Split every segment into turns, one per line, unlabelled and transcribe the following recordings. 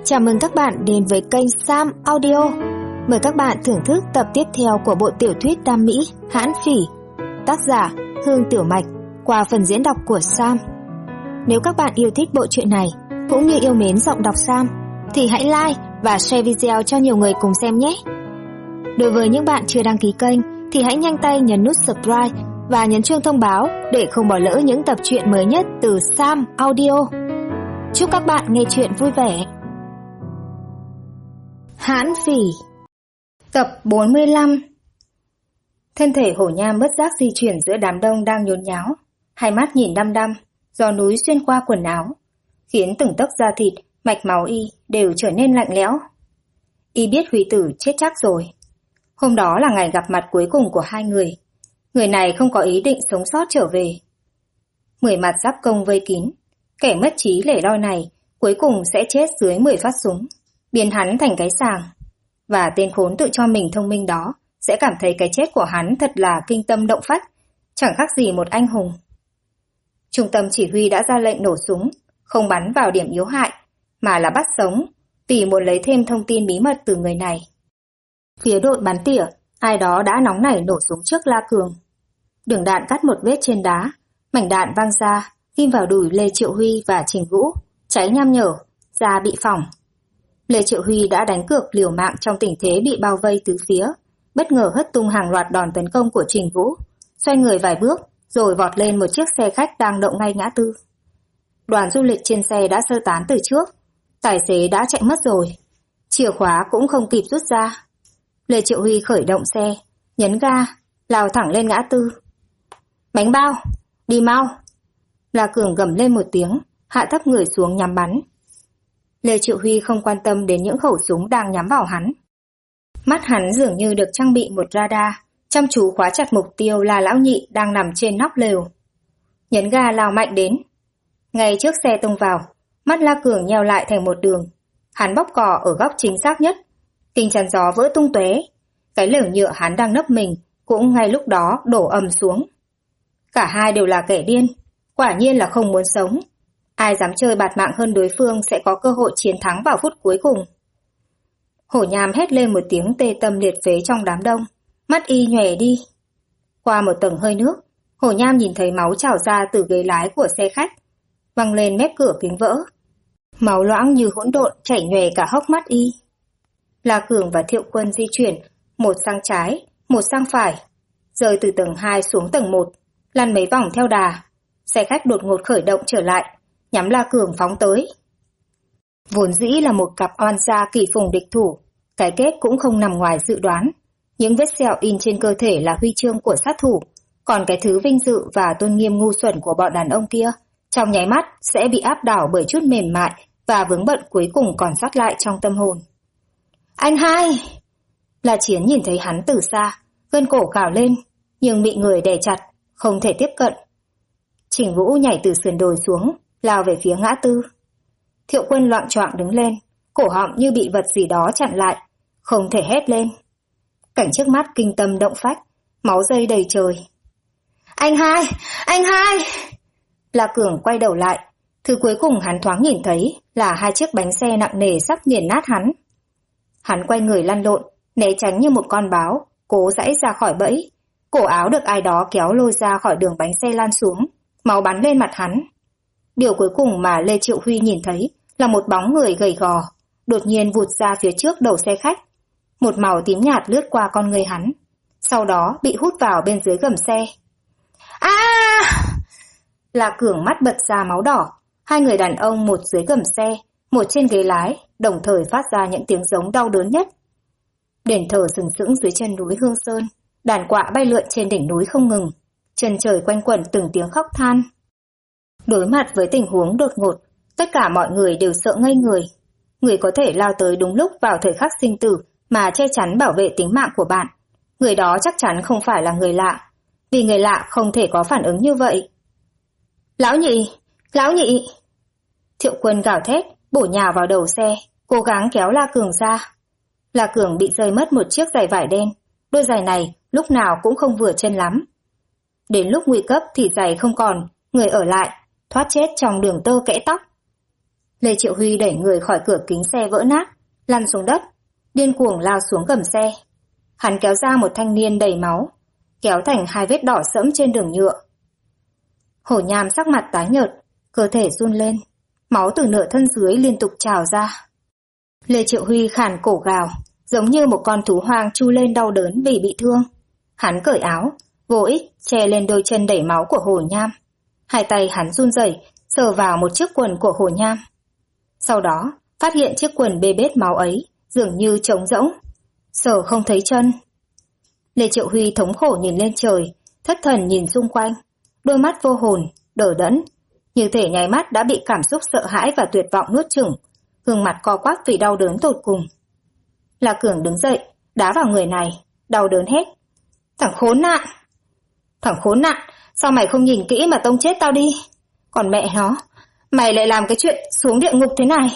Chào mừng các bạn đến với kênh Sam Audio. Mời các bạn thưởng thức tập tiếp theo của bộ tiểu thuyết Đam Mỹ Hãn Phỉ, tác giả Hương Tiểu Mạch, qua phần diễn đọc của Sam. Nếu các bạn yêu thích bộ truyện này cũng như yêu mến giọng đọc Sam thì hãy like và share video cho nhiều người cùng xem nhé. Đối với những bạn chưa đăng ký kênh thì hãy nhanh tay nhấn nút subscribe và nhấn chuông thông báo để không bỏ lỡ những tập truyện mới nhất từ Sam Audio. Chúc các bạn nghe truyện vui vẻ. Hãn Phỉ, tập 45. Thân thể Hổ Nham bất giác di chuyển giữa đám đông đang nhốn nháo, hai mắt nhìn đăm đăm, gió núi xuyên qua quần áo, khiến từng tấc da thịt, mạch máu y đều trở nên lạnh lẽo. Y biết Huy Tử chết chắc rồi. Hôm đó là ngày gặp mặt cuối cùng của hai người. Người này không có ý định sống sót trở về. 10 mặt giáp công vây kín, kẻ mất trí lẻ loi này cuối cùng sẽ chết dưới 10 phát súng, biến hắn thành cái sàng. Và tên khốn tự cho mình thông minh đó sẽ cảm thấy cái chết của hắn thật là kinh tâm động phách, chẳng khác gì một anh hùng. Trung tâm chỉ huy đã ra lệnh nổ súng, không bắn vào điểm yếu hại, mà là bắt sống, vì muốn lấy thêm thông tin bí mật từ người này. Phía đội bắn tỉa, ai đó đã nóng nảy nổ súng trước La Cường. Đường đạn cắt một vết trên đá, mảnh đạn văng ra, ghim vào đùi Lê Triệu Huy và Trình Vũ, cháy nham nhở, da bị phỏng. Lê Triệu Huy đã đánh cược liều mạng trong tình thế bị bao vây tứ phía, bất ngờ hất tung hàng loạt đòn tấn công của Trình Vũ, xoay người vài bước rồi vọt lên một chiếc xe khách đang đậu ngay ngã tư. Đoàn du lịch trên xe đã sơ tán từ trước, tài xế đã chạy mất rồi, chìa khóa cũng không kịp rút ra. Lê Triệu Huy khởi động xe, nhấn ga, lao thẳng lên ngã tư. Bánh bao, đi mau! La Cường gầm lên một tiếng, hạ thấp người xuống nhắm bắn. Lê Triệu Huy không quan tâm đến những khẩu súng đang nhắm vào hắn. Mắt hắn dường như được trang bị một radar, chăm chú khóa chặt mục tiêu là lão nhị đang nằm trên nóc lều. Nhấn ga lao mạnh đến. Ngay trước xe tông vào, mắt La Cường nheo lại thành một đường. Hắn bóp cò ở góc chính xác nhất, kính chắn gió vỡ tung tóe. Cái lều nhựa hắn đang nấp mình cũng ngay lúc đó đổ ầm xuống. Cả hai đều là kẻ điên, quả nhiên là không muốn sống. Ai dám chơi bạt mạng hơn đối phương sẽ có cơ hội chiến thắng vào phút cuối cùng. Hổ Nham hét lên một tiếng tê tâm liệt phế trong đám đông, mắt y nhòe đi. Qua một tầng hơi nước, Hổ Nham nhìn thấy máu trào ra từ ghế lái của xe khách, văng lên mép cửa kính vỡ. Máu loãng như hỗn độn chảy nhòe cả hốc mắt y. La Cường và Thiệu Quân di chuyển, một sang trái, một sang phải, rơi từ tầng 2 xuống tầng 1, lăn mấy vòng theo đà. Xe khách đột ngột khởi động trở lại, nhắm La Cường phóng tới. Vốn dĩ là một cặp oan gia kỳ phùng địch thủ, cái kết cũng không nằm ngoài dự đoán. Những vết sẹo in trên cơ thể là huy chương của sát thủ, còn cái thứ vinh dự và tôn nghiêm ngu xuẩn của bọn đàn ông kia trong nháy mắt sẽ bị áp đảo bởi chút mềm mại và vướng bận cuối cùng còn sót lại trong tâm hồn. Anh hai! La Chiến nhìn thấy hắn từ xa, gân cổ gào lên, nhưng bị người đè chặt, không thể tiếp cận. Trình Vũ nhảy từ sườn đồi xuống, lao về phía ngã tư. Thiệu Quân loạng choạng đứng lên, cổ họng như bị vật gì đó chặn lại, không thể hét lên. Cảnh trước mắt kinh tâm động phách, máu dây đầy trời. Anh hai! Anh hai! La Cường quay đầu lại, thứ cuối cùng hắn thoáng nhìn thấy là hai chiếc bánh xe nặng nề sắp nghiền nát hắn. Hắn quay người lăn lộn, né tránh như một con báo, cố giãy ra khỏi bẫy. Cổ áo được ai đó kéo lôi ra khỏi đường bánh xe lan xuống, máu bắn lên mặt hắn. Điều cuối cùng mà Lê Triệu Huy nhìn thấy là một bóng người gầy gò, đột nhiên vụt ra phía trước đầu xe khách. Một màu tím nhạt lướt qua con người hắn, sau đó bị hút vào bên dưới gầm xe. La Cường mắt bật ra máu đỏ. Hai người đàn ông, một dưới gầm xe, một trên ghế lái, đồng thời phát ra những tiếng giống đau đớn nhất. Đền thờ sừng sững dưới chân núi Hương Sơn, đàn quạ bay lượn trên đỉnh núi không ngừng, chân trời quanh quẩn từng tiếng khóc than. Đối mặt với tình huống đột ngột, tất cả mọi người đều sợ ngây người. Người có thể lao tới đúng lúc vào thời khắc sinh tử mà che chắn bảo vệ tính mạng của bạn, người đó chắc chắn không phải là người lạ, vì người lạ không thể có phản ứng như vậy. Lão nhị! Lão nhị! Thiệu Quân gào thét, bổ nhào vào đầu xe, cố gắng kéo La Cường ra. La Cường bị rơi mất một chiếc giày vải đen, đôi giày này lúc nào cũng không vừa chân lắm. Đến lúc nguy cấp thì giày không còn, người ở lại, thoát chết trong đường tơ kẽ tóc. Lê Triệu Huy đẩy người khỏi cửa kính xe vỡ nát, lăn xuống đất, điên cuồng lao xuống gầm xe. Hắn kéo ra một thanh niên đầy máu, kéo thành hai vết đỏ sẫm trên đường nhựa. Hổ Nham sắc mặt tái nhợt, cơ thể run lên, máu từ nửa thân dưới liên tục trào ra. Lê Triệu Huy khàn cổ gào, giống như một con thú hoang tru lên đau đớn vì bị thương. Hắn cởi áo, vô ích che lên đôi chân đẩy máu của Hổ Nham. Hai tay hắn run rẩy, sờ vào một chiếc quần của Hổ Nham. Sau đó, phát hiện chiếc quần bê bết máu ấy, dường như trống rỗng, sờ không thấy chân. Lê Triệu Huy thống khổ nhìn lên trời, thất thần nhìn xung quanh, đôi mắt vô hồn, đờ đẫn, như thể nháy mắt đã bị cảm xúc sợ hãi và tuyệt vọng nuốt chửng, gương mặt co quắp vì đau đớn tột cùng. La Cường đứng dậy, đá vào người này, đau đớn hét: "Thằng khốn nạn! Thằng khốn nạn, sao mày không nhìn kỹ mà tông chết tao đi? Còn mẹ nó, mày lại làm cái chuyện xuống địa ngục thế này."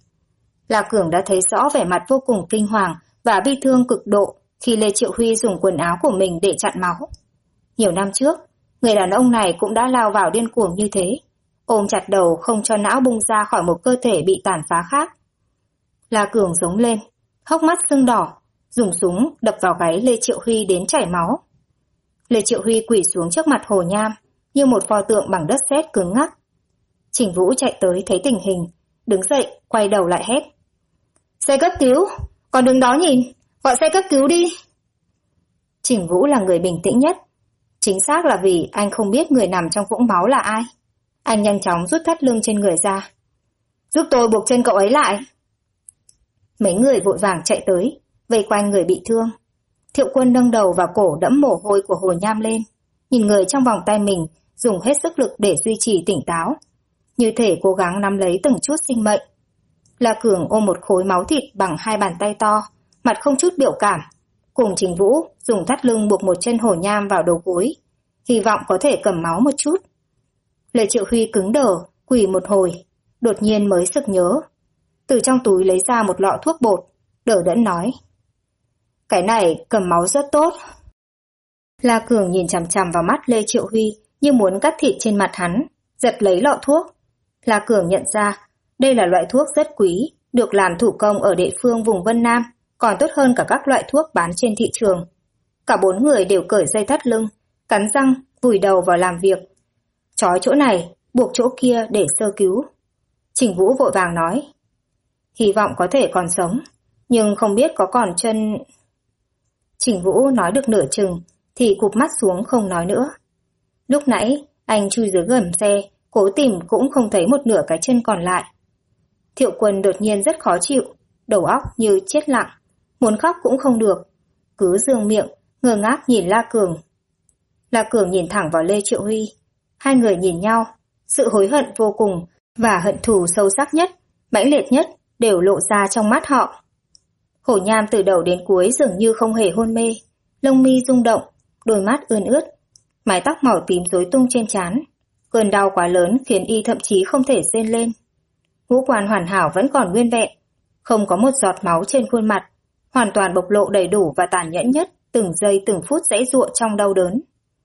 La Cường đã thấy rõ vẻ mặt vô cùng kinh hoàng và bi thương cực độ khi Lê Triệu Huy dùng quần áo của mình để chặn máu. Nhiều năm trước, người đàn ông này cũng đã lao vào điên cuồng như thế, ôm chặt đầu không cho não bung ra khỏi một cơ thể bị tàn phá khác. La Cường giống lên, hốc mắt sưng đỏ, dùng súng đập vào gáy Lê Triệu Huy đến chảy máu. Lê Triệu Huy quỳ xuống trước mặt Hồ Nham như một pho tượng bằng đất sét cứng ngắc. Trình Vũ chạy tới thấy tình hình, đứng dậy quay đầu lại hét: "Xe cấp cứu, còn đứng đó nhìn, gọi xe cấp cứu đi." Trình Vũ là người bình tĩnh nhất, chính xác là vì anh không biết người nằm trong vũng máu là ai. Anh nhanh chóng rút thắt lưng trên người ra: "Giúp tôi buộc chân cậu ấy lại." Mấy người vội vàng chạy tới, vây quanh người bị thương. Thiệu Quân nâng đầu và cổ đẫm mồ hôi của Hồ Nham lên, nhìn người trong vòng tay mình, dùng hết sức lực để duy trì tỉnh táo, như thể cố gắng nắm lấy từng chút sinh mệnh. La Cường ôm một khối máu thịt bằng hai bàn tay to, mặt không chút biểu cảm, cùng Trình Vũ dùng thắt lưng buộc một chân Hồ Nham vào đầu gối, hy vọng có thể cầm máu một chút. Lê Triệu Huy cứng đờ, quỳ một hồi, đột nhiên mới sực nhớ. Từ trong túi lấy ra một lọ thuốc bột, đờ đẫn nói: "Cái này cầm máu rất tốt." La Cường nhìn chằm chằm vào mắt Lê Triệu Huy như muốn cắt thịt trên mặt hắn, giật lấy lọ thuốc. La Cường nhận ra đây là loại thuốc rất quý, được làm thủ công ở địa phương vùng Vân Nam, còn tốt hơn cả các loại thuốc bán trên thị trường. Cả bốn người đều cởi dây thắt lưng, cắn răng, vùi đầu vào làm việc. Trói chỗ này, buộc chỗ kia để sơ cứu. Trình Vũ vội vàng nói: "Hy vọng có thể còn sống, nhưng không biết có còn chân..." Trình Vũ nói được nửa chừng thì cụp mắt xuống không nói nữa. Lúc nãy anh chui dưới gầm xe, cố tìm cũng không thấy một nửa cái chân còn lại. Thiệu Quân đột nhiên rất khó chịu, đầu óc như chết lặng, muốn khóc cũng không được, cứ dương miệng ngơ ngác nhìn La Cường. La Cường nhìn thẳng vào Lê Triệu Huy, hai người nhìn nhau, sự hối hận vô cùng và hận thù sâu sắc nhất, mãnh liệt nhất đều lộ ra trong mắt họ. Hổ Nham từ đầu đến cuối dường như không hề hôn mê, lông mi rung động, đôi mắt ươn ướt, mái tóc màu tím rối tung trên trán. Cơn đau quá lớn khiến y thậm chí không thể rên lên. Ngũ quan hoàn hảo vẫn còn nguyên vẹn, không có một giọt máu trên khuôn mặt, hoàn toàn bộc lộ đầy đủ và tàn nhẫn nhất từng giây từng phút giãy giụa trong đau đớn.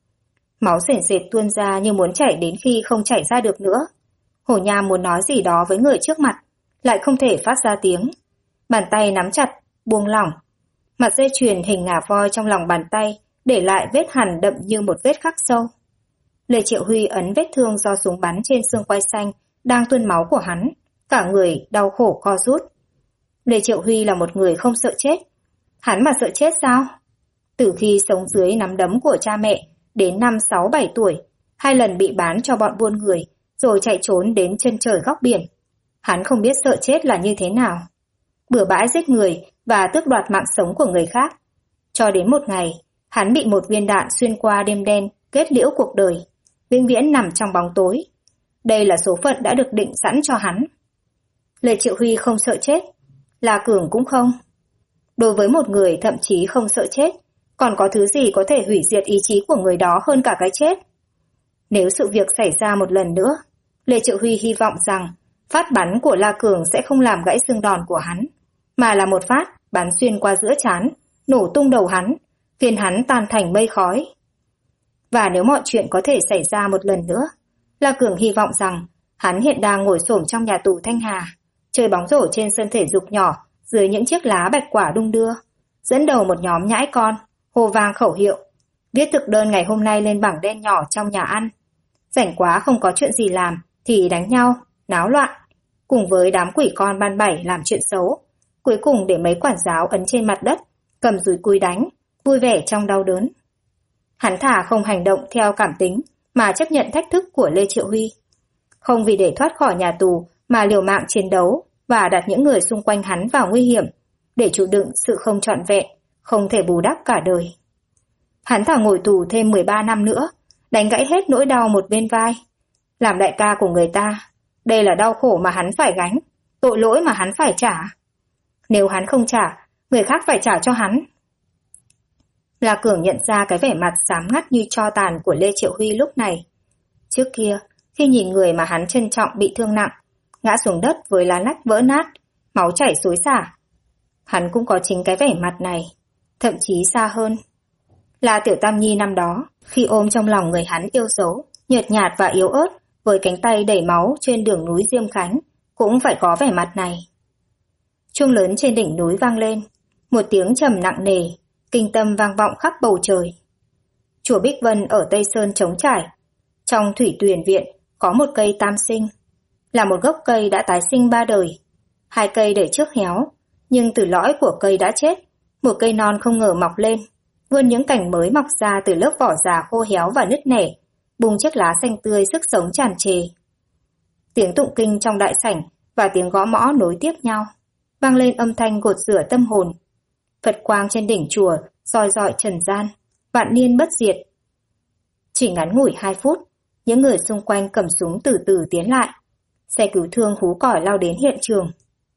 Máu sền sệt tuôn ra như muốn chảy đến khi không chảy ra được nữa. Hổ Nham muốn nói gì đó với người trước mặt, lại không thể phát ra tiếng. Bàn tay nắm chặt, buông lỏng. Mặt dây chuyền hình ngà voi trong lòng bàn tay để lại vết hằn đậm như một vết khắc sâu. Lê Triệu Huy ấn vết thương do súng bắn trên xương quai xanh đang tuôn máu của hắn, cả người đau khổ co rút. Lê Triệu Huy là một người không sợ chết. Hắn mà sợ chết sao? Từ khi sống dưới nắm đấm của cha mẹ đến năm 6-7 tuổi, 2 lần bị bán cho bọn buôn người, rồi chạy trốn đến chân trời góc biển. Hắn không biết sợ chết là như thế nào. Bừa bãi giết người và tước đoạt mạng sống của người khác. Cho đến một ngày, hắn bị một viên đạn xuyên qua đêm đen, kết liễu cuộc đời, vĩnh viễn nằm trong bóng tối. Đây là số phận đã được định sẵn cho hắn. Lê Triệu Huy không sợ chết, La Cường cũng không. Đối với một người thậm chí không sợ chết, còn có thứ gì có thể hủy diệt ý chí của người đó hơn cả cái chết? Nếu sự việc xảy ra một lần nữa, Lê Triệu Huy hy vọng rằng phát bắn của La Cường sẽ không làm gãy xương đòn của hắn, mà là một phát bắn xuyên qua giữa trán, nổ tung đầu hắn, khiến hắn tan thành mây khói. Và nếu mọi chuyện có thể xảy ra một lần nữa, La Cường hy vọng rằng Hắn hiện đang ngồi xổm trong nhà tù Thanh Hà, chơi bóng rổ trên sân thể dục nhỏ dưới những chiếc lá bạch quả đung đưa, dẫn đầu một nhóm nhãi con, hô vang khẩu hiệu, viết thực đơn ngày hôm nay lên bảng đen nhỏ trong nhà ăn. Rảnh quá không có chuyện gì làm thì đánh nhau, náo loạn, cùng với đám quỷ con ban bảy làm chuyện xấu, cuối cùng để mấy quản giáo ấn trên mặt đất, cầm dùi cui đánh, vui vẻ trong đau đớn. Hắn thà không hành động theo cảm tính mà chấp nhận thách thức của Lê Triệu Huy. Không vì để thoát khỏi nhà tù mà liều mạng chiến đấu và đặt những người xung quanh hắn vào nguy hiểm, để chịu đựng sự không trọn vẹn, không thể bù đắp cả đời. Hắn thà ngồi tù thêm 13 năm nữa, đánh gãy hết nỗi đau một bên vai. Làm đại ca của người ta, đây là đau khổ mà hắn phải gánh, tội lỗi mà hắn phải trả. Nếu hắn không trả, người khác phải trả cho hắn. La Cường nhận ra cái vẻ mặt xám ngắt như tro tàn của Lê Triệu Huy lúc này. Trước kia, khi nhìn người mà hắn trân trọng bị thương nặng, ngã xuống đất với lá lách vỡ nát, máu chảy xối xả, hắn cũng có chính cái vẻ mặt này, thậm chí xa hơn. Là Tiểu Tam Nhi năm đó, khi ôm trong lòng người hắn yêu dấu, nhợt nhạt và yếu ớt, với cánh tay đầy máu trên đường núi Diêm Khánh, cũng phải có vẻ mặt này. Chuông lớn trên đỉnh núi vang lên, một tiếng trầm nặng nề, kinh tâm vang vọng khắp bầu trời. Chùa Bích Vân ở Tây Sơn trống trải, trong Thủy Tuyền Viện có một cây tam sinh, là một gốc cây đã tái sinh 3 đời. 2 cây để trước héo, nhưng từ lõi của cây đã chết, một cây non không ngờ mọc lên, vươn những cành mới mọc ra từ lớp vỏ già khô héo và nứt nẻ, bung chiếc lá xanh tươi sức sống tràn trề. Tiếng tụng kinh trong đại sảnh và tiếng gõ mõ nối tiếp nhau, vang lên âm thanh gột rửa tâm hồn. Phật quang trên đỉnh chùa soi rọi trần gian, vạn niên bất diệt. Chỉ ngắn ngủi 2 phút, những người xung quanh cầm súng từ từ tiến lại. Xe cứu thương hú còi lao đến hiện trường.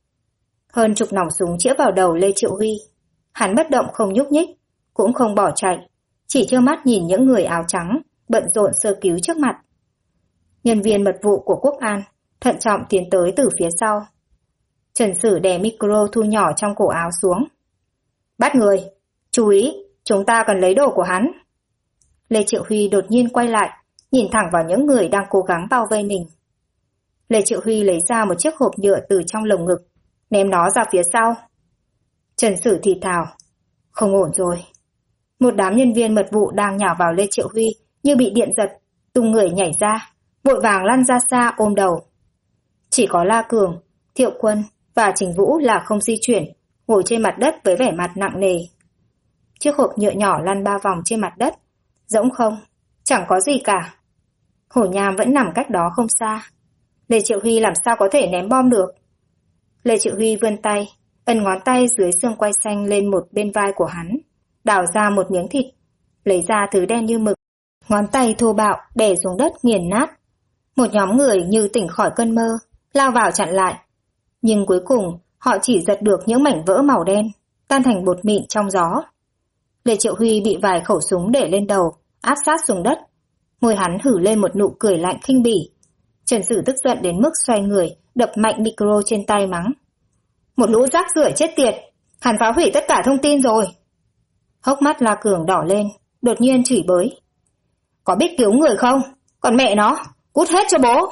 Hơn chục nòng súng chĩa vào đầu Lê Triệu Huy. Hắn bất động không nhúc nhích, cũng không bỏ chạy, chỉ trơ mắt nhìn những người áo trắng bận rộn sơ cứu trước mặt. Nhân viên mật vụ của Quốc An thận trọng tiến tới từ phía sau. Trần Sử đè micro thu nhỏ trong cổ áo xuống. Bắt người, chú ý, chúng ta cần lấy đồ của hắn. Lê Triệu Huy đột nhiên quay lại, nhìn thẳng vào những người đang cố gắng bao vây mình. Lê Triệu Huy lấy ra một chiếc hộp nhựa từ trong lồng ngực, ném nó ra phía sau. Trần Sử thì thào, không ổn rồi. Một đám nhân viên mật vụ đang nhào vào Lê Triệu Huy như bị điện giật, tung người nhảy ra, vội vàng lăn ra xa ôm đầu. Chỉ có La Cường, Thiệu Quân và Trình Vũ là không di chuyển, ngồi trên mặt đất với vẻ mặt nặng nề. Chiếc hộp nhựa nhỏ lăn 3 vòng trên mặt đất, rỗng không, chẳng có gì cả. Hổ Nham vẫn nằm cách đó không xa. Lê Triệu Huy làm sao có thể ném bom được? Lê Triệu Huy vươn tay, ấn ngón tay dưới xương quai xanh lên một bên vai của hắn, đào ra một miếng thịt, lấy ra thứ đen như mực. Ngón tay thô bạo đè xuống đất nghiền nát. Một nhóm người như tỉnh khỏi cơn mơ, lao vào chặn lại. Nhưng cuối cùng, họ chỉ giật được những mảnh vỡ màu đen, tan thành bột mịn trong gió. Lê Triệu Huy bị vài khẩu súng để lên đầu, áp sát xuống đất. Môi hắn hử lên một nụ cười lạnh khinh bỉ. Trần Sử tức giận đến mức xoay người, đập mạnh micro trên tay mắng. Một lũ rác rưởi chết tiệt, hắn phá hủy tất cả thông tin rồi. Hốc mắt La Cường đỏ lên, đột nhiên chửi bới. Có biết cứu người không? Còn mẹ nó, cút hết cho bố.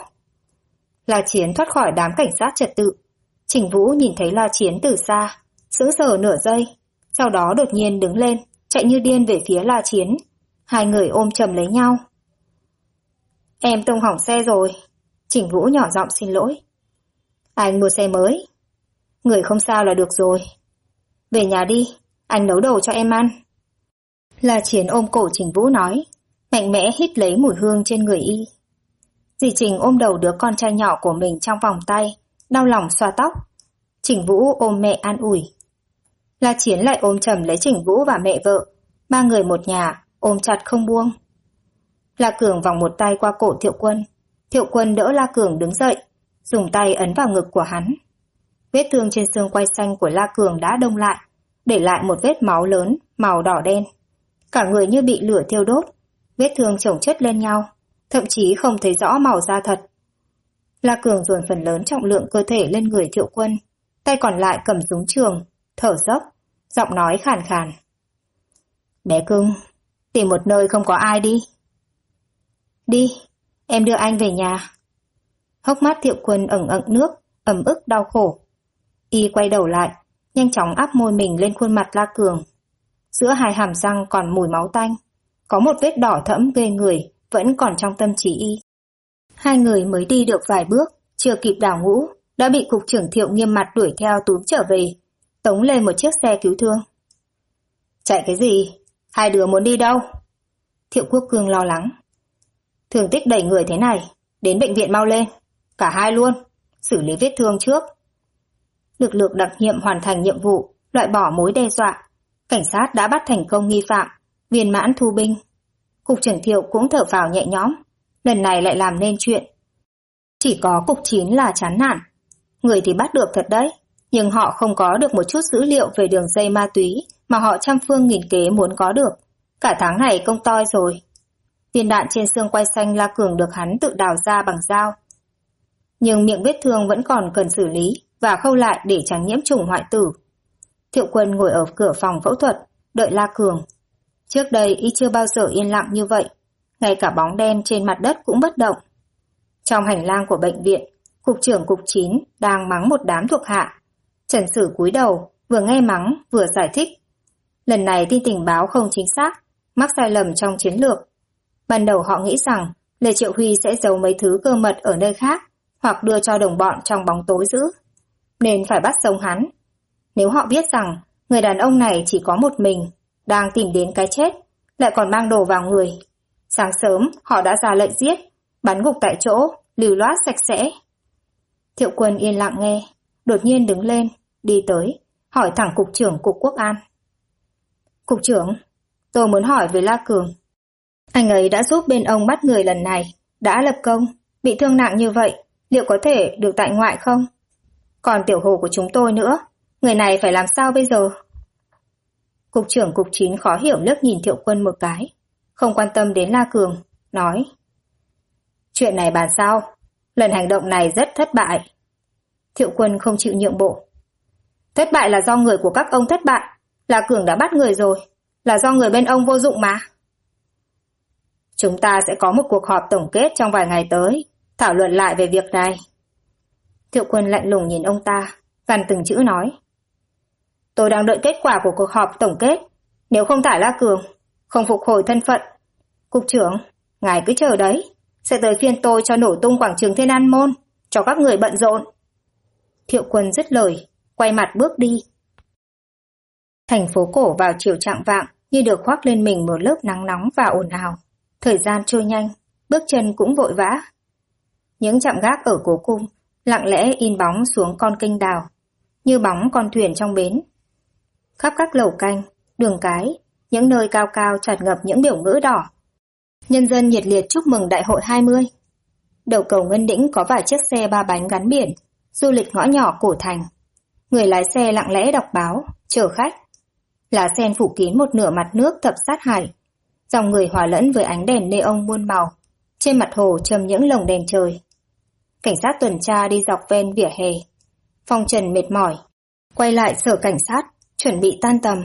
La Chiến thoát khỏi đám cảnh sát trật tự. Trình Vũ nhìn thấy La Chiến từ xa, sững sờ nửa giây, sau đó đột nhiên đứng lên, chạy như điên về phía La Chiến. Hai người ôm chầm lấy nhau. Em tông hỏng xe rồi. Trình Vũ nhỏ giọng xin lỗi. Anh mua xe mới. Người không sao là được rồi. Về nhà đi, anh nấu đồ cho em ăn. La Chiến ôm cổ Trình Vũ nói, mạnh mẽ hít lấy mùi hương trên người y. Dì Trình ôm đầu đứa con trai nhỏ của mình trong vòng tay, đau lòng xoa tóc. Trình Vũ ôm mẹ an ủi. La Chiến lại ôm chầm lấy Trình Vũ và mẹ vợ, 3 người một nhà, ôm chặt không buông. La Cường vòng một tay qua cổ Thiệu Quân. Thiệu Quân đỡ La Cường đứng dậy, dùng tay ấn vào ngực của hắn. Vết thương trên xương quai xanh của La Cường đã đông lại, để lại một vết máu lớn, màu đỏ đen. Cả người như bị lửa thiêu đốt, vết thương chồng chất lên nhau, thậm chí không thấy rõ màu da thật. La Cường dồn phần lớn trọng lượng cơ thể lên người Thiệu Quân, tay còn lại cầm súng trường, thở dốc, giọng nói khàn khàn. Bé cưng, tìm một nơi không có ai đi. Đi, em đưa anh về nhà. Hốc mắt Thiệu Quân ẩn ẩn nước, ấm ức đau khổ. Y quay đầu lại, nhanh chóng áp môi mình lên khuôn mặt La Cường. Giữa hai hàm răng còn mùi máu tanh, có một vết đỏ thẫm ghê người vẫn còn trong tâm trí Y. Hai người mới đi được vài bước, chưa kịp đảo ngũ, đã bị cục trưởng Thiệu nghiêm mặt đuổi theo túm trở về, tống lên một chiếc xe cứu thương. Chạy cái gì? Hai đứa muốn đi đâu? Thiệu Quốc Cương lo lắng. Thương tích đầy người thế này, đến bệnh viện mau lên. Cả hai luôn, xử lý vết thương trước. Lực lượng đặc nhiệm hoàn thành nhiệm vụ, loại bỏ mối đe dọa. Cảnh sát đã bắt thành công nghi phạm, viên mãn thu binh. Cục trưởng Thiệu cũng thở phào nhẹ nhõm, lần này lại làm nên chuyện. Chỉ có cục 9 là chán nản. Người thì bắt được thật đấy, nhưng họ không có được một chút dữ liệu về đường dây ma túy mà họ trăm phương nghìn kế muốn có được. Cả tháng này công toi rồi. Viên đạn trên xương quai xanh La Cường được hắn tự đào ra bằng dao. Nhưng miệng vết thương vẫn còn cần xử lý và khâu lại để tránh nhiễm trùng hoại tử. Thiệu Quân ngồi ở cửa phòng phẫu thuật, đợi La Cường. Trước đây y chưa bao giờ yên lặng như vậy, ngay cả bóng đen trên mặt đất cũng bất động. Trong hành lang của bệnh viện, cục trưởng cục 9 đang mắng một đám thuộc hạ. Trần Sử cúi đầu, vừa nghe mắng vừa giải thích. Lần này tin tình báo không chính xác, mắc sai lầm trong chiến lược. Ban đầu họ nghĩ rằng Lê Triệu Huy sẽ giấu mấy thứ cơ mật ở nơi khác hoặc đưa cho đồng bọn trong bóng tối giữ, nên phải bắt sống hắn. Nếu họ biết rằng người đàn ông này chỉ có một mình, đang tìm đến cái chết, lại còn mang đồ vào người, sáng sớm họ đã ra lệnh giết, bắn gục tại chỗ, lưu loát sạch sẽ. Thiệu Quân yên lặng nghe, đột nhiên đứng lên, đi tới, hỏi thẳng cục trưởng cục Quốc an. Cục trưởng, tôi muốn hỏi về La Cường. Anh ấy đã giúp bên ông bắt người lần này, đã lập công, bị thương nặng như vậy, liệu có thể được tại ngoại không? Còn tiểu hồ của chúng tôi nữa, người này phải làm sao bây giờ? Cục trưởng cục 9 khó hiểu liếc nhìn Thiệu Quân một cái, không quan tâm đến La Cường, nói. Chuyện này bàn sau, lần hành động này rất thất bại. Thiệu Quân không chịu nhượng bộ. Thất bại là do người của các ông thất bại, La Cường đã bắt người rồi, là do người bên ông vô dụng mà. Chúng ta sẽ có một cuộc họp tổng kết trong vài ngày tới, thảo luận lại về việc này. Thiệu Quân lạnh lùng nhìn ông ta, gằn từng chữ nói. Tôi đang đợi kết quả của cuộc họp tổng kết. Nếu không thả La Cường, không phục hồi thân phận, cục trưởng, ngài cứ chờ đấy, sẽ tới phiên tôi cho nổ tung quảng trường Thiên An Môn, cho các người bận rộn. Thiệu Quân dứt lời, quay mặt bước đi. Thành phố cổ vào chiều chạng vạng như được khoác lên mình một lớp nắng nóng và ồn ào. Thời gian trôi nhanh, bước chân cũng vội vã. Những trạm gác ở cố cung lặng lẽ in bóng xuống con kênh đào, như bóng con thuyền trong bến. Khắp các lầu canh, đường cái, những nơi cao cao tràn ngập những biểu ngữ đỏ. Nhân dân nhiệt liệt chúc mừng Đại hội 20. Đầu cầu Ngân Đĩnh có vài chiếc xe ba bánh gắn biển, du lịch ngõ nhỏ cổ thành. Người lái xe lặng lẽ đọc báo, chờ khách. Lá sen phủ kín một nửa mặt nước thập sát hải. Dòng người hòa lẫn với ánh đèn neon muôn màu. Trên mặt hồ châm những lồng đèn trời. Cảnh sát tuần tra đi dọc ven vỉa hè. Phong trần mệt mỏi, quay lại sở cảnh sát, chuẩn bị tan tầm.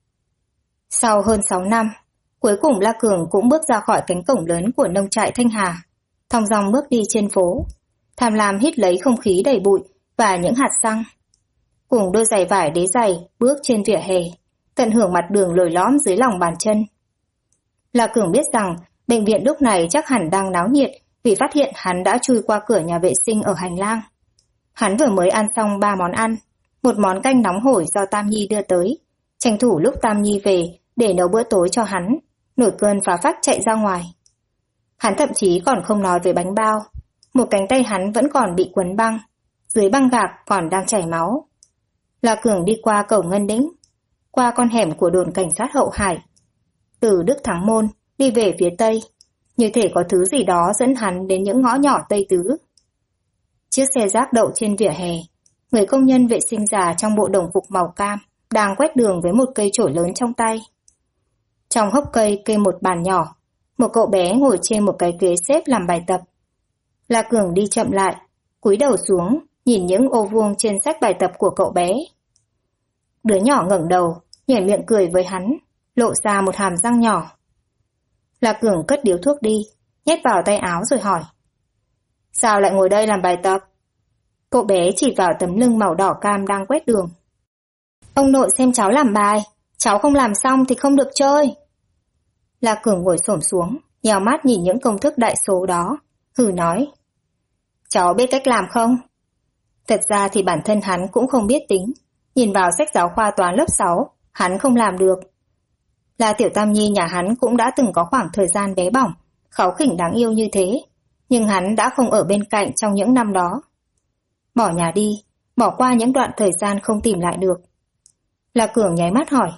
Sau hơn 6 năm, cuối cùng La Cường cũng bước ra khỏi cánh cổng lớn của nông trại Thanh Hà, thong dong bước đi trên phố, tham lam hít lấy không khí đầy bụi và những hạt xăng. Cùng đôi giày vải đế dày bước trên vỉa hè, tận hưởng mặt đường lồi lõm dưới lòng bàn chân. La Cường biết rằng bệnh viện lúc này chắc hẳn đang náo nhiệt vì phát hiện hắn đã chui qua cửa nhà vệ sinh ở hành lang. Hắn vừa mới ăn xong 3 món ăn, một món canh nóng hổi do Tam Nhi đưa tới, tranh thủ lúc Tam Nhi về để nấu bữa tối cho hắn, nổi cơn phá phách chạy ra ngoài. Hắn thậm chí còn không nói về bánh bao, một cánh tay hắn vẫn còn bị quấn băng, dưới băng gạc còn đang chảy máu. La Cường đi qua cầu Ngân Đĩnh, qua con hẻm của đồn cảnh sát Hậu Hải, từ Đức Thắng Môn đi về phía tây, như thể có thứ gì đó dẫn hắn đến những ngõ nhỏ Tây Tứ. Chiếc xe rác đậu trên vỉa hè, người công nhân vệ sinh già trong bộ đồng phục màu cam đang quét đường với một cây chổi lớn trong tay. Trong hốc cây kê một bàn nhỏ, một cậu bé ngồi trên một cái ghế xếp làm bài tập. La Cường đi chậm lại, cúi đầu xuống, nhìn những ô vuông trên sách bài tập của cậu bé. Đứa nhỏ ngẩng đầu, nhoẻn miệng cười với hắn, lộ ra một hàm răng nhỏ. La Cường cất điếu thuốc đi, nhét vào tay áo rồi hỏi. Sao lại ngồi đây làm bài tập? Cậu bé chỉ vào tấm lưng màu đỏ cam đang quét đường. Ông nội xem cháu làm bài, cháu không làm xong thì không được chơi. La Cường ngồi xổm xuống, nheo mắt nhìn những công thức đại số đó, hừ nói. Cháu biết cách làm không? Thật ra thì bản thân hắn cũng không biết tính, nhìn vào sách giáo khoa toán lớp 6, hắn không làm được. La Tiểu Tam Nhi nhà hắn cũng đã từng có khoảng thời gian bé bỏng, kháu khỉnh đáng yêu như thế, nhưng hắn đã không ở bên cạnh trong những năm đó. Bỏ nhà đi, bỏ qua những đoạn thời gian không tìm lại được. La Cường nháy mắt hỏi.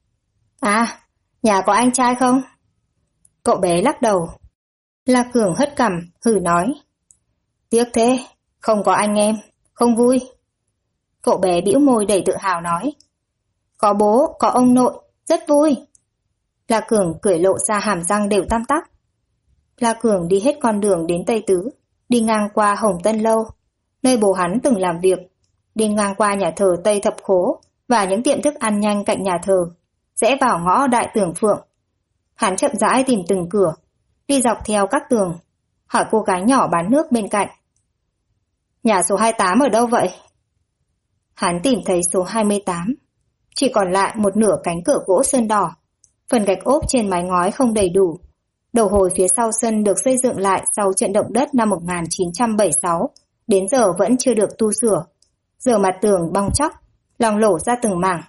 À, nhà có anh trai không? Cậu bé lắc đầu. La Cường hất cằm, hừ nói. Tiếc thế, không có anh em, không vui. Cậu bé bĩu môi đầy tự hào nói. Có bố, có ông nội, rất vui. La Cường cười lộ ra hàm răng đều tam tắc. La Cường đi hết con đường đến Tây Tứ, đi ngang qua Hồng Tân Lâu, nơi bố hắn từng làm việc, đi ngang qua nhà thờ Tây Thập Khố và những tiệm thức ăn nhanh cạnh nhà thờ, rẽ vào ngõ Đại Tưởng Phượng. Hắn chậm rãi tìm từng cửa, đi dọc theo các tường, hỏi cô gái nhỏ bán nước bên cạnh. Nhà số 28 ở đâu vậy? Hắn tìm thấy số 28, chỉ còn lại một nửa cánh cửa gỗ sơn đỏ, phần gạch ốp trên mái ngói không đầy đủ. Đầu hồi phía sau sân được xây dựng lại sau trận động đất năm 1976, đến giờ vẫn chưa được tu sửa. Giờ mặt tường bong tróc, loang lổ ra từng mảng.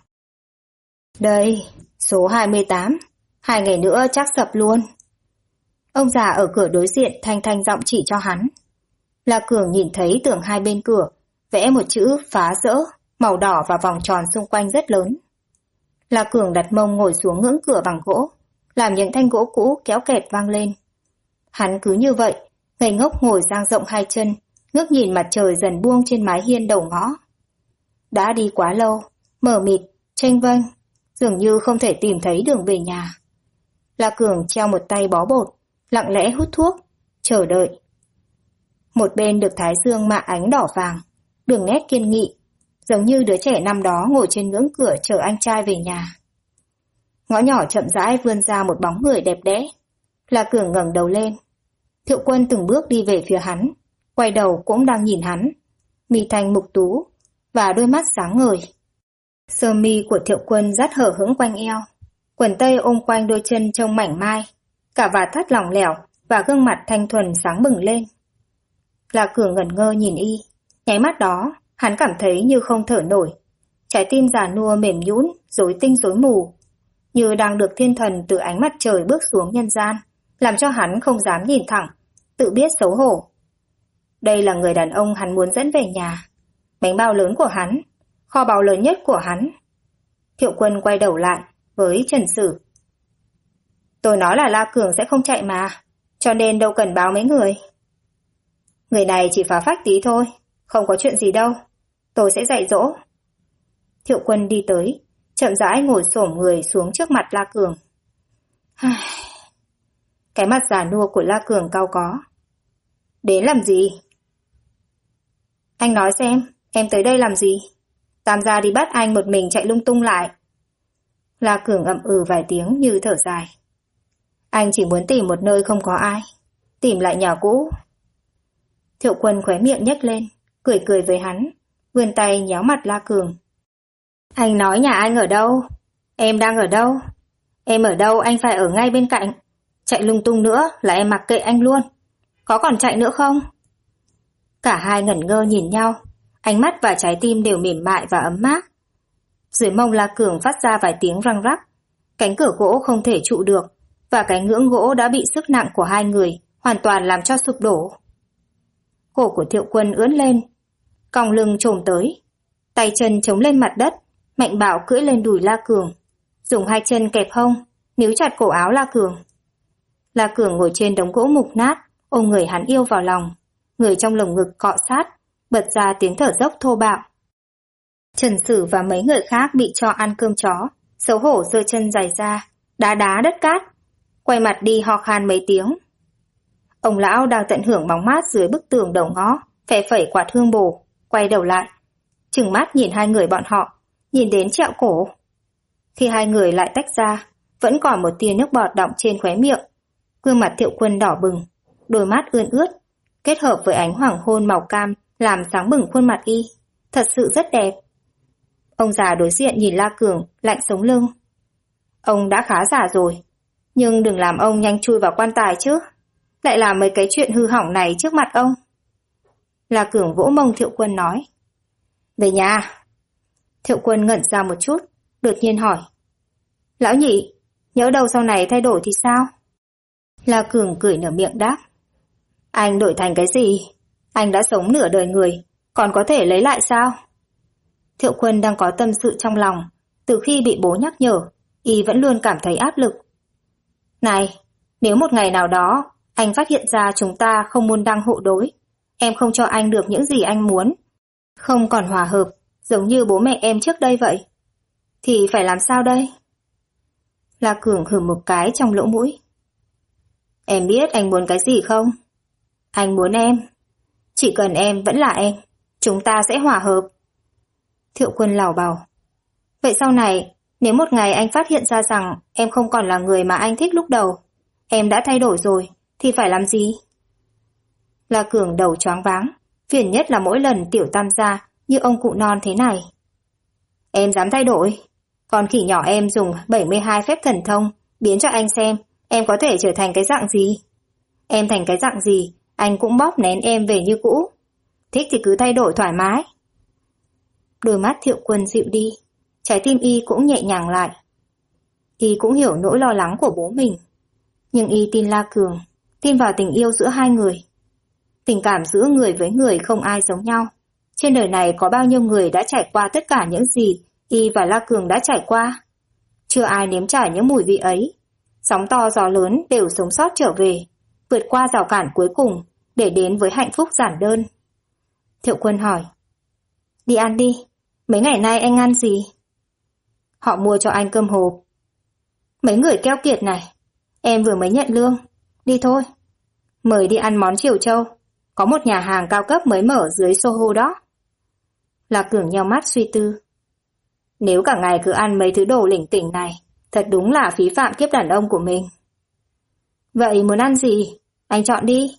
Đây, số 28, 2 ngày nữa chắc sập luôn. Ông già ở cửa đối diện thanh thanh giọng chỉ cho hắn. La Cường nhìn thấy tường hai bên cửa, vẽ một chữ phá rỡ, màu đỏ và vòng tròn xung quanh rất lớn. La Cường đặt mông ngồi xuống ngưỡng cửa bằng gỗ, làm những thanh gỗ cũ kéo kẹt vang lên. Hắn cứ như vậy, ngây ngốc ngồi dang rộng hai chân, ngước nhìn mặt trời dần buông trên mái hiên đầu ngõ. Đã đi quá lâu, mờ mịt, chênh vênh, dường như không thể tìm thấy đường về nhà. La Cường treo một tay bó bột, lặng lẽ hút thuốc, chờ đợi. Một bên được thái dương mạ ánh đỏ vàng, đường nét kiên nghị, giống như đứa trẻ năm đó ngồi trên ngưỡng cửa chờ anh trai về nhà. Ngõ nhỏ chậm rãi vươn ra một bóng người đẹp đẽ. La Cường ngẩng đầu lên. Thiệu Quân từng bước đi về phía hắn, quay đầu cũng đang nhìn hắn, mi thanh mục tú và đôi mắt sáng ngời. Sơ mi của Thiệu Quân dắt hở hững quanh eo, quần tây ôm quanh đôi chân trông mảnh mai, cả vạt thắt lỏng lẻo và gương mặt thanh thuần sáng bừng lên. La Cường ngẩn ngơ nhìn y, nháy mắt đó, hắn cảm thấy như không thở nổi. Trái tim già nua mềm nhũn, rối tinh rối mù, như đang được thiên thần từ ánh mặt trời bước xuống nhân gian, làm cho hắn không dám nhìn thẳng, tự biết xấu hổ. Đây là người đàn ông hắn muốn dẫn về nhà, bánh bao lớn của hắn, kho báu lớn nhất của hắn. Thiệu Quân quay đầu lại với Trần Sử. Tôi nói là La Cường sẽ không chạy mà, cho nên đâu cần báo mấy người. Người này chỉ phá phách tí thôi, không có chuyện gì đâu, tôi sẽ dạy dỗ. Thiệu Quân đi tới, chậm rãi ngồi xổm người xuống trước mặt La Cường. Cái mặt già nua của La Cường cau có. Đến làm gì? Anh nói xem, em tới đây làm gì? Tam gia đi bắt anh một mình chạy lung tung lại. La Cường ậm ừ vài tiếng như thở dài. Anh chỉ muốn tìm một nơi không có ai, tìm lại nhà cũ. Thiệu Quân khóe miệng nhếch lên, cười cười với hắn, vươn tay nhéo mặt La Cường. Anh nói nhà anh ở đâu? Em đang ở đâu? Em ở đâu anh phải ở ngay bên cạnh. Chạy lung tung nữa là em mặc kệ anh luôn. Có còn chạy nữa không? Cả hai ngẩn ngơ nhìn nhau, ánh mắt và trái tim đều mềm mại và ấm áp. Dưới mông La Cường phát ra vài tiếng răng rắc, cánh cửa gỗ không thể trụ được, và cái ngưỡng gỗ đã bị sức nặng của hai người hoàn toàn làm cho sụp đổ. Cổ của Thiệu Quân ưỡn lên, cong lưng chồm tới, tay chân chống lên mặt đất, mạnh bạo cưỡi lên đùi La Cường, dùng hai chân kẹp hông, níu chặt cổ áo La Cường. La Cường ngồi trên đống gỗ mục nát, ôm người hắn yêu vào lòng, người trong lồng ngực cọ sát, bật ra tiếng thở dốc thô bạo. Trần Sử và mấy người khác bị cho ăn cơm chó, xấu hổ giơ chân giày ra, đá đá đất cát, quay mặt đi ho khan mấy tiếng. Ông lão đang tận hưởng bóng mát dưới bức tường đầu ngõ, phe phẩy quạt hương bồ, quay đầu lại, trừng mắt nhìn hai người bọn họ, nhìn đến trẹo cổ. Khi hai người lại tách ra, vẫn còn một tia nước bọt đọng trên khóe miệng. Gương mặt Thiệu Quân đỏ bừng, đôi mắt ươn ướt, kết hợp với ánh hoàng hôn màu cam làm sáng bừng khuôn mặt y, thật sự rất đẹp. Ông già đối diện nhìn La Cường, lạnh sống lưng. Ông đã khá già rồi, nhưng đừng làm ông nhanh chui vào quan tài chứ, lại làm mấy cái chuyện hư hỏng này trước mặt ông. La Cường vỗ mông Thiệu Quân nói. Về nhà. Thiệu Quân ngẩn ra một chút, đột nhiên hỏi. Lão nhị, nhỡ đâu sau này thay đổi thì sao? La Cường cười nở miệng đáp. Anh đổi thành cái gì? Anh đã sống nửa đời người, còn có thể lấy lại sao? Thiệu Quân đang có tâm sự trong lòng, từ khi bị bố nhắc nhở, y vẫn luôn cảm thấy áp lực. Này, nếu một ngày nào đó, anh phát hiện ra chúng ta không môn đăng hộ đối, em không cho anh được những gì anh muốn, không còn hòa hợp, giống như bố mẹ em trước đây vậy, thì phải làm sao đây? La Cường hừ một cái trong lỗ mũi. Em biết anh muốn cái gì không? Anh muốn em. Chỉ cần em vẫn là em, chúng ta sẽ hòa hợp. Thiệu Quân lảo bảo. Vậy sau này, nếu một ngày anh phát hiện ra rằng em không còn là người mà anh thích lúc đầu, em đã thay đổi rồi, thì phải làm gì? La Cường đầu choáng váng, phiền nhất là mỗi lần tiểu tam gia như ông cụ non thế này. Em dám thay đổi? Con khỉ nhỏ em dùng 72 phép thần thông biến cho anh xem em có thể trở thành cái dạng gì. Em thành cái dạng gì, anh cũng bóp nén em về như cũ. Thích thì cứ thay đổi thoải mái. Đôi mắt Thiệu Quân dịu đi, trái tim y cũng nhẹ nhàng lại. Y cũng hiểu nỗi lo lắng của bố mình, nhưng y tin La Cường, tin vào tình yêu giữa hai người. Tình cảm giữa người với người không ai giống nhau. Trên đời này có bao nhiêu người đã trải qua tất cả những gì y và La Cường đã trải qua. Chưa ai nếm trải những mùi vị ấy. Sóng to gió lớn đều sống sót trở về, vượt qua rào cản cuối cùng để đến với hạnh phúc giản đơn. Thiệu Quân hỏi. Đi ăn đi, mấy ngày nay anh ăn gì? Họ mua cho anh cơm hộp. Mấy người keo kiệt này, em vừa mới nhận lương, đi thôi. Mời đi ăn món Triều Châu, có một nhà hàng cao cấp mới mở dưới Soho đó. La Cường nheo mắt suy tư. Nếu cả ngày cứ ăn mấy thứ đồ lỉnh kỉnh này, thật đúng là phí phạm kiếp đàn ông của mình. Vậy muốn ăn gì? Anh chọn đi.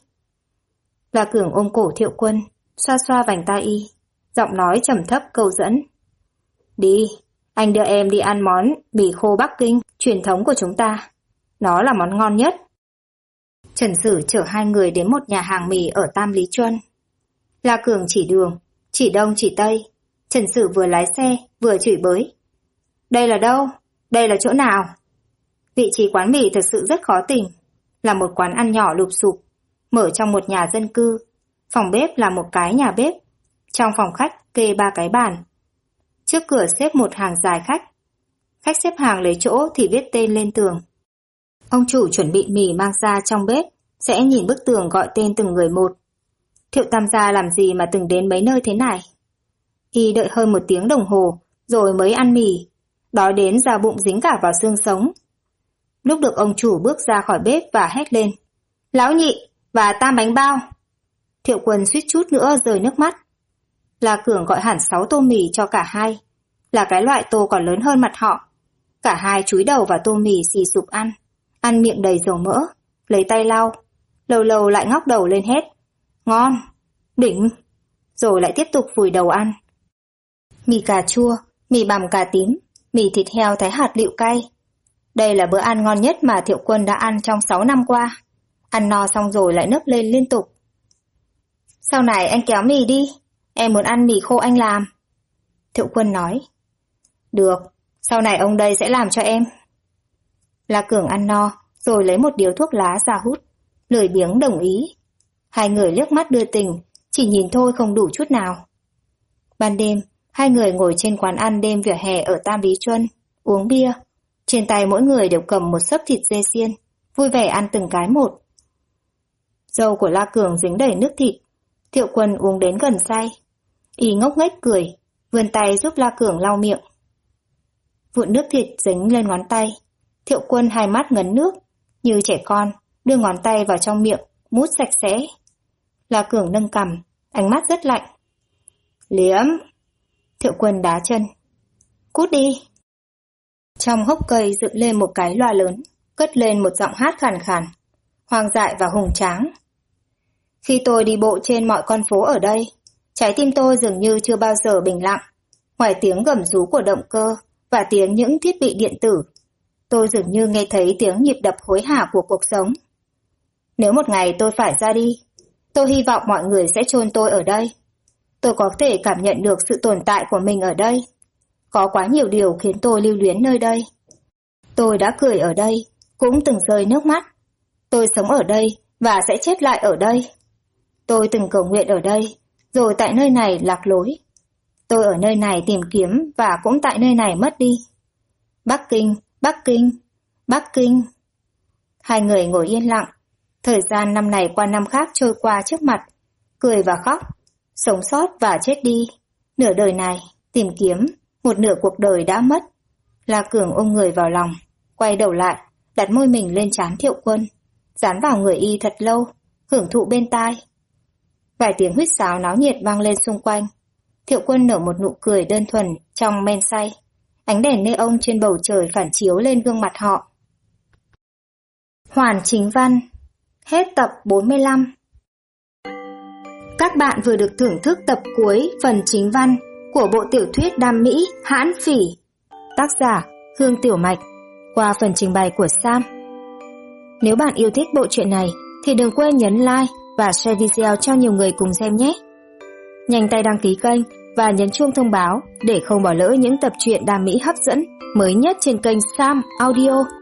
La Cường ôm cổ Thiệu Quân, xoa xoa vành tai y, giọng nói trầm thấp câu dẫn. Đi, anh đưa em đi ăn món mì khô Bắc Kinh, truyền thống của chúng ta. Nó là món ngon nhất. Trần Sử chở hai người đến một nhà hàng mì ở Tam Lý Chuân. La Cường chỉ đường, chỉ đông chỉ tây. Trần Sử vừa lái xe, vừa chửi bới. Đây là đâu? Đây là chỗ nào? Vị trí quán mì thật sự rất khó tìm. Là một quán ăn nhỏ lụp xụp, mở trong một nhà dân cư. Phòng bếp là một cái nhà bếp. Trong phòng khách kê 3 cái bàn. Trước cửa xếp một hàng dài khách. Khách xếp hàng lấy chỗ thì viết tên lên tường. Ông chủ chuẩn bị mì mang ra trong bếp, sẽ nhìn bức tường gọi tên từng người một. Thiệu Tam gia làm gì mà từng đến mấy nơi thế này? Y đợi hơn 1 tiếng đồng hồ, rồi mới ăn mì. Đói đến ra bụng dính cả vào xương sống. Lúc được ông chủ bước ra khỏi bếp và hét lên. Lão nhị, và 3 bánh bao. Thiệu Quân suýt chút nữa rơi nước mắt. La Cường gọi hẳn 6 tô mì cho cả hai. Là cái loại tô còn lớn hơn mặt họ. Cả hai chúi đầu vào tô mì xì sụp ăn. Ăn miệng đầy dầu mỡ, lấy tay lau. Lâu lâu lại ngóc đầu lên hét. Ngon, đỉnh. Rồi lại tiếp tục vùi đầu ăn. Mì cà chua, mì bằm cà tím, mì thịt heo thái hạt lựu cay. Đây là bữa ăn ngon nhất mà Thiệu Quân đã ăn trong 6 năm qua. Ăn no xong rồi lại nấc lên liên tục. Sau này anh kéo mì đi, em muốn ăn mì khô anh làm. Thiệu Quân nói. Được, sau này ông đây sẽ làm cho em. La Cường ăn no, rồi lấy một điếu thuốc lá ra hút, lười biếng đồng ý. Hai người liếc mắt đưa tình, chỉ nhìn thôi không đủ chút nào. Ban đêm, hai người ngồi trên quán ăn đêm vỉa hè ở Tam Lý Chuân, uống bia. Trên tay mỗi người đều cầm một xấp thịt dê xiên, vui vẻ ăn từng cái một. Râu của La Cường dính đầy nước thịt, Thiệu Quân uống đến gần say. Y ngốc nghếch cười, vươn tay giúp La Cường lau miệng. Vụn nước thịt dính lên ngón tay. Thiệu Quân hai mắt ngấn nước, như trẻ con, đưa ngón tay vào trong miệng, mút sạch sẽ. La Cường nâng cằm, ánh mắt rất lạnh. Liếm! Thiệu Quân đá chân. Cút đi! Trong hốc cây dựng lên một cái loa lớn, cất lên một giọng hát khàn khàn, hoang dại và hùng tráng. Khi tôi đi bộ trên mọi con phố ở đây, trái tim tôi dường như chưa bao giờ bình lặng. Ngoài tiếng gầm rú của động cơ và tiếng những thiết bị điện tử, tôi dường như nghe thấy tiếng nhịp đập hối hả của cuộc sống. Nếu một ngày tôi phải ra đi, tôi hy vọng mọi người sẽ chôn tôi ở đây. Tôi có thể cảm nhận được sự tồn tại của mình ở đây. Có quá nhiều điều khiến tôi lưu luyến nơi đây. Tôi đã cười ở đây, cũng từng rơi nước mắt. Tôi sống ở đây và sẽ chết lại ở đây. Tôi từng cầu nguyện ở đây, rồi tại nơi này lạc lối. Tôi ở nơi này tìm kiếm và cũng tại nơi này mất đi. Bắc Kinh, Bắc Kinh, Bắc Kinh. Hai người ngồi yên lặng. Thời gian năm này qua năm khác trôi qua trước mặt, cười và khóc, sống sót và chết đi. Nửa đời này, tìm kiếm, một nửa cuộc đời đã mất. La Cường ôm người vào lòng, quay đầu lại, đặt môi mình lên trán Thiệu Quân, dán vào người y thật lâu, hưởng thụ bên tai. Vài tiếng huýt sáo náo nhiệt vang lên xung quanh. Thiệu Quân nở một nụ cười đơn thuần trong men say. Ánh đèn neon trên bầu trời phản chiếu lên gương mặt họ. Hoàn chính văn. Hết tập 45. Các bạn vừa được thưởng thức tập cuối phần chính văn của bộ tiểu thuyết đam mỹ Hãn Phỉ, tác giả Hương Tiểu Mạch, qua phần trình bày của Sam. Nếu bạn yêu thích bộ truyện này thì đừng quên nhấn like và share video cho nhiều người cùng xem nhé. Nhanh tay đăng ký kênh và nhấn chuông thông báo để không bỏ lỡ những tập truyện đam mỹ hấp dẫn mới nhất trên kênh Sam Audio.